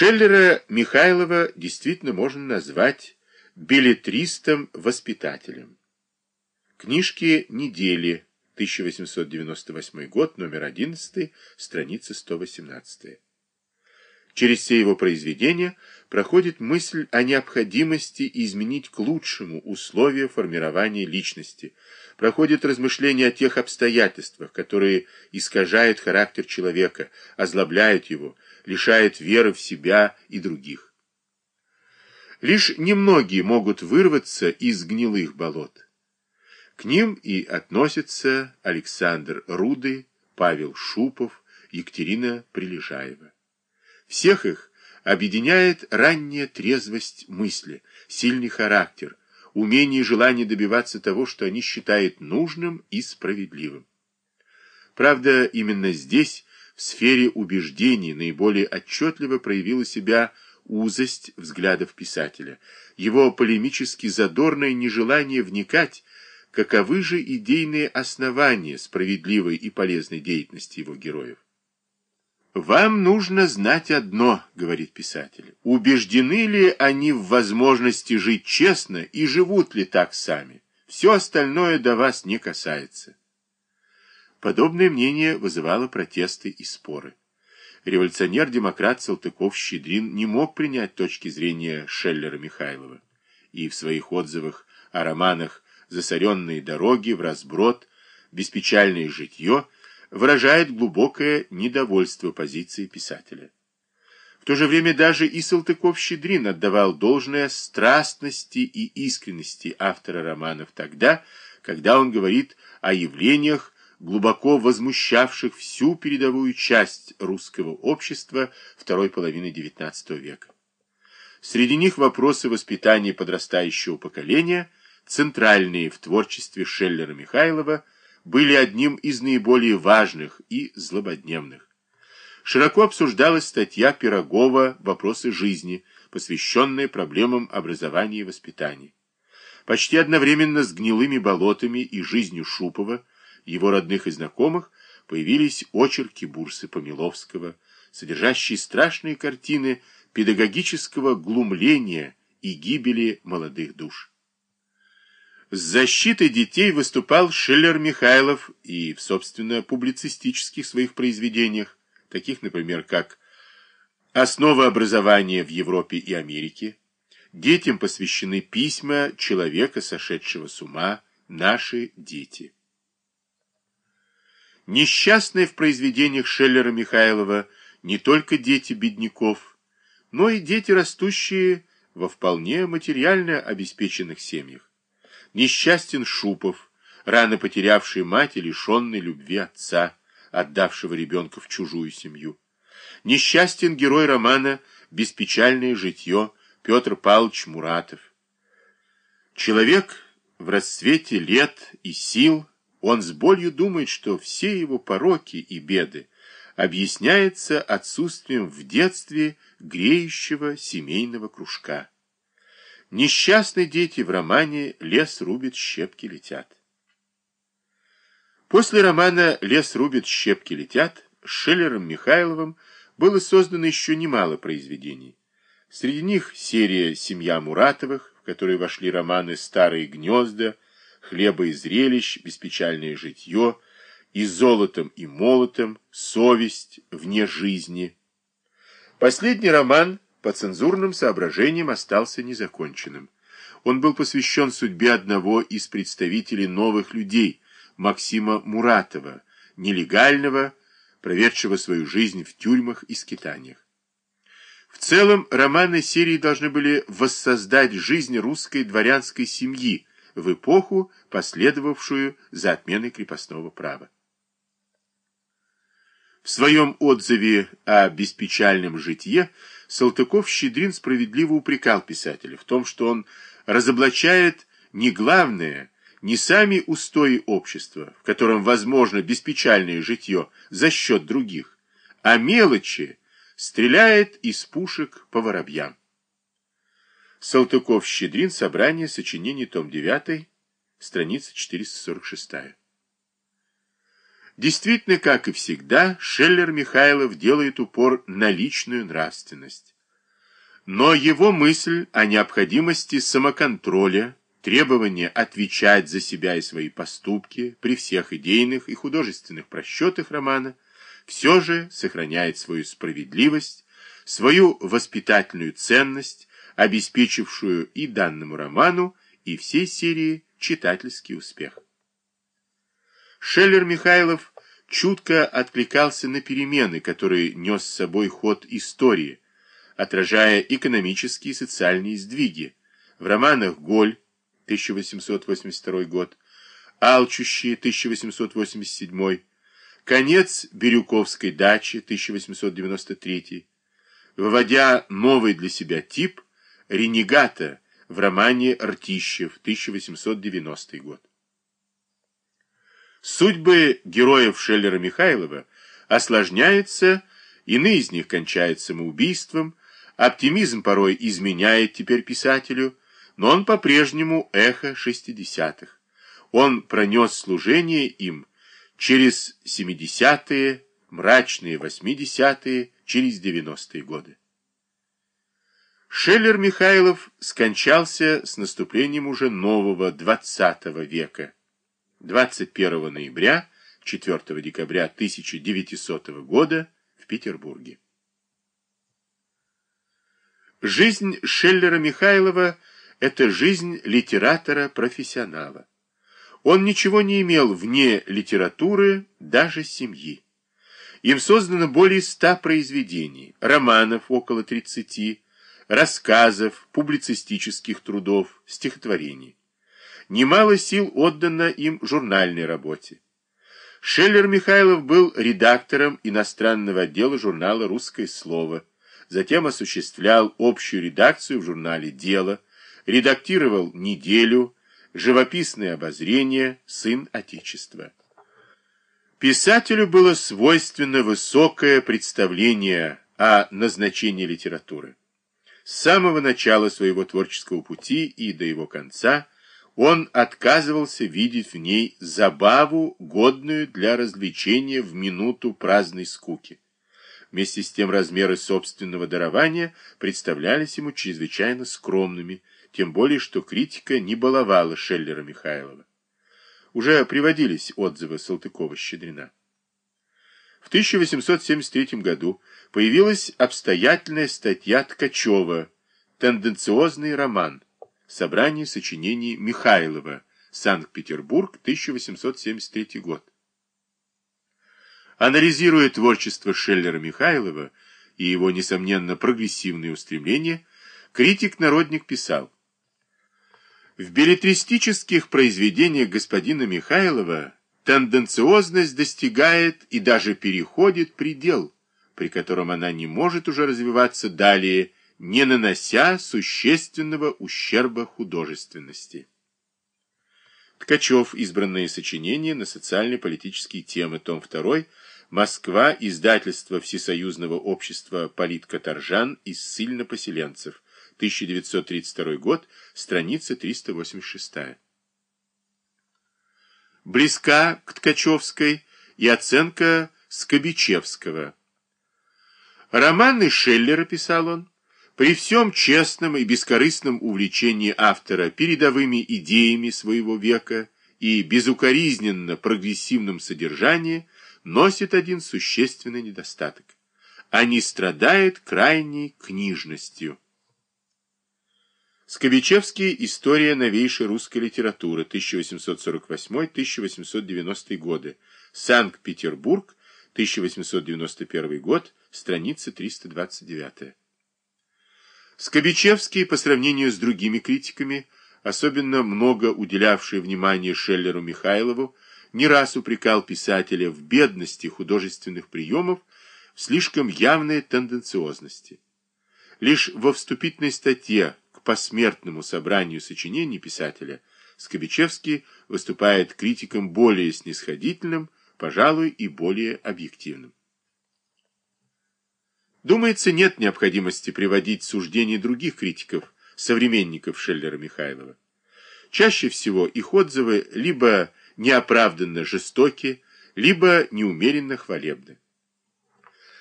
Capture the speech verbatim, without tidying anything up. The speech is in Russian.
Шеллера Михайлова действительно можно назвать беллетристом-воспитателем. Книжки недели, тысяча восемьсот девяносто восьмой год, номер одиннадцатый, страница сто восемнадцать. Через все его произведения проходит мысль о необходимости изменить к лучшему условия формирования личности, проходит размышления о тех обстоятельствах, которые искажают характер человека, озлобляют его, лишают веры в себя и других. Лишь немногие могут вырваться из гнилых болот. К ним и относятся Александр Рудый, Павел Шупов, Екатерина Прилежаева. Всех их объединяет ранняя трезвость мысли, сильный характер, умение и желание добиваться того, что они считают нужным и справедливым. Правда, именно здесь, в сфере убеждений, наиболее отчетливо проявила себя узость взглядов писателя, его полемически задорное нежелание вникать, каковы же идейные основания справедливой и полезной деятельности его героев. «Вам нужно знать одно, — говорит писатель, — убеждены ли они в возможности жить честно и живут ли так сами? Все остальное до вас не касается». Подобное мнение вызывало протесты и споры. Революционер-демократ Салтыков-Щедрин не мог принять точки зрения Шеллера Михайлова и в своих отзывах о романах «Засоренные дороги», «Вразброд», «Беспечальное житье» выражает глубокое недовольство позиции писателя. В то же время даже и Салтыков-Щедрин отдавал должное страстности и искренности автора романов тогда, когда он говорит о явлениях, глубоко возмущавших всю передовую часть русского общества второй половины девятнадцатого века. Среди них вопросы воспитания подрастающего поколения, центральные в творчестве Шеллера Михайлова, были одним из наиболее важных и злободневных. Широко обсуждалась статья Пирогова «Вопросы жизни», посвященная проблемам образования и воспитания. Почти одновременно с «Гнилыми болотами» и «Жизнью Шупова», его родных и знакомых, появились очерки Бурсы Помиловского, содержащие страшные картины педагогического глумления и гибели молодых душ. С защитой детей выступал Шеллер Михайлов и в, собственно, публицистических своих произведениях, таких, например, как «Основы образования в Европе и Америке», детям посвящены письма человека, сошедшего с ума, «Наши дети». Несчастные в произведениях Шеллера Михайлова не только дети бедняков, но и дети, растущие во вполне материально обеспеченных семьях. Несчастен Шупов, рано потерявший мать и лишенный любви отца, отдавшего ребенка в чужую семью. Несчастен герой романа «Беспечальное житье» Петр Павлович Муратов. Человек в расцвете лет и сил, он с болью думает, что все его пороки и беды объясняются отсутствием в детстве греющего семейного кружка. Несчастные дети в романе «Лес рубит, щепки летят». После романа «Лес рубит, щепки летят» с Шеллером Михайловым было создано еще немало произведений. Среди них серия «Семья Муратовых», в которой вошли романы «Старые гнезда», «Хлеба и зрелищ», «Беспечальное житье», «И золотом, и молотом», «Совесть», «Вне жизни». Последний роман по цензурным соображениям остался незаконченным. Он был посвящен судьбе одного из представителей новых людей, Максима Муратова, нелегального, проведшего свою жизнь в тюрьмах и скитаниях. В целом, романы серии должны были воссоздать жизнь русской дворянской семьи в эпоху, последовавшую за отменой крепостного права. В своем отзыве о «Беспечальном житье» Салтыков-Щедрин справедливо упрекал писателя в том, что он разоблачает не главное, не сами устои общества, в котором возможно беспечальное житье за счет других, а мелочи, стреляет из пушек по воробьям. Салтыков-Щедрин, собрание сочинений, том девятый, страница четыреста сорок шесть. Действительно, как и всегда, Шеллер Михайлов делает упор на личную нравственность. Но его мысль о необходимости самоконтроля, требование отвечать за себя и свои поступки при всех идейных и художественных просчетах романа все же сохраняет свою справедливость, свою воспитательную ценность, обеспечившую и данному роману, и всей серии читательский успех. Шеллер-Михайлов чутко откликался на перемены, которые нес с собой ход истории, отражая экономические и социальные сдвиги. В романах «Голь» тысяча восемьсот восемьдесят второй год, «Алчущие» тысяча восемьсот восемьдесят седьмой, «Конец Бирюковской дачи» тысяча восемьсот девяносто третий, выводя новый для себя тип ренегата в романе «Ртищев» тысяча восемьсот девяностый год. Судьбы героев Шеллера-Михайлова осложняются, иные из них кончают самоубийством, оптимизм порой изменяет теперь писателю, но он по-прежнему эхо шестидесятых. Он пронес служение им через семидесятые, мрачные восьмидесятые, через девяностые годы. Шеллер-Михайлов скончался с наступлением уже нового двадцатого века. двадцать первого ноября, четвёртого декабря тысяча девятисотого года в Петербурге. Жизнь Шеллера-Михайлова – это жизнь литератора-профессионала. Он ничего не имел вне литературы, даже семьи. Им создано более ста произведений, романов около тридцати, рассказов, публицистических трудов, стихотворений. Немало сил отдано им журнальной работе. Шеллер-Михайлов был редактором иностранного отдела журнала «Русское слово», затем осуществлял общую редакцию в журнале «Дело», редактировал «Неделю», «Живописное обозрение», «Сын Отечества». Писателю было свойственно высокое представление о назначении литературы. С самого начала своего творческого пути и до его конца он отказывался видеть в ней забаву, годную для развлечения в минуту праздной скуки. Вместе с тем размеры собственного дарования представлялись ему чрезвычайно скромными, тем более что критика не баловала Шеллера-Михайлова. Уже приводились отзывы Салтыкова-Щедрина. В тысяча восемьсот семьдесят третьем году появилась обстоятельная статья Ткачева «Тенденциозный роман», собрание сочинений Михайлова, Санкт-Петербург, тысяча восемьсот семьдесят третий год. Анализируя творчество Шеллера-Михайлова и его, несомненно, прогрессивные устремления, критик-народник писал: «В беллетристических произведениях господина Михайлова тенденциозность достигает и даже переходит предел, при котором она не может уже развиваться далее, не нанося существенного ущерба художественности». Ткачев. Избранные сочинения на социально-политические темы. Том второй. Москва. Издательство Всесоюзного общества политкоторжан и ссыльно-поселенцев. тысяча девятьсот тридцать второй год. Страница триста восемьдесят шестая. Близка к Ткачевской и оценка Скобичевского. Романы Шеллера, писал он, при всем честном и бескорыстном увлечении автора передовыми идеями своего века и безукоризненно прогрессивном содержании, носит один существенный недостаток. Они страдают крайней книжностью. Скобичевский. История новейшей русской литературы. тысяча восемьсот сорок восьмой — тысяча восемьсот девяностый годы. Санкт-Петербург. тысяча восемьсот девяносто первый год. Страница триста двадцать девятая. Скобичевский, по сравнению с другими критиками, особенно много уделявший внимание Шеллеру-Михайлову, не раз упрекал писателя в бедности художественных приемов, в слишком явной тенденциозности. Лишь во вступительной статье к посмертному собранию сочинений писателя Скобичевский выступает критиком более снисходительным, пожалуй, и более объективным. Думается, нет необходимости приводить суждения других критиков, современников Шеллера-Михайлова. Чаще всего их отзывы либо неоправданно жестоки, либо неумеренно хвалебны.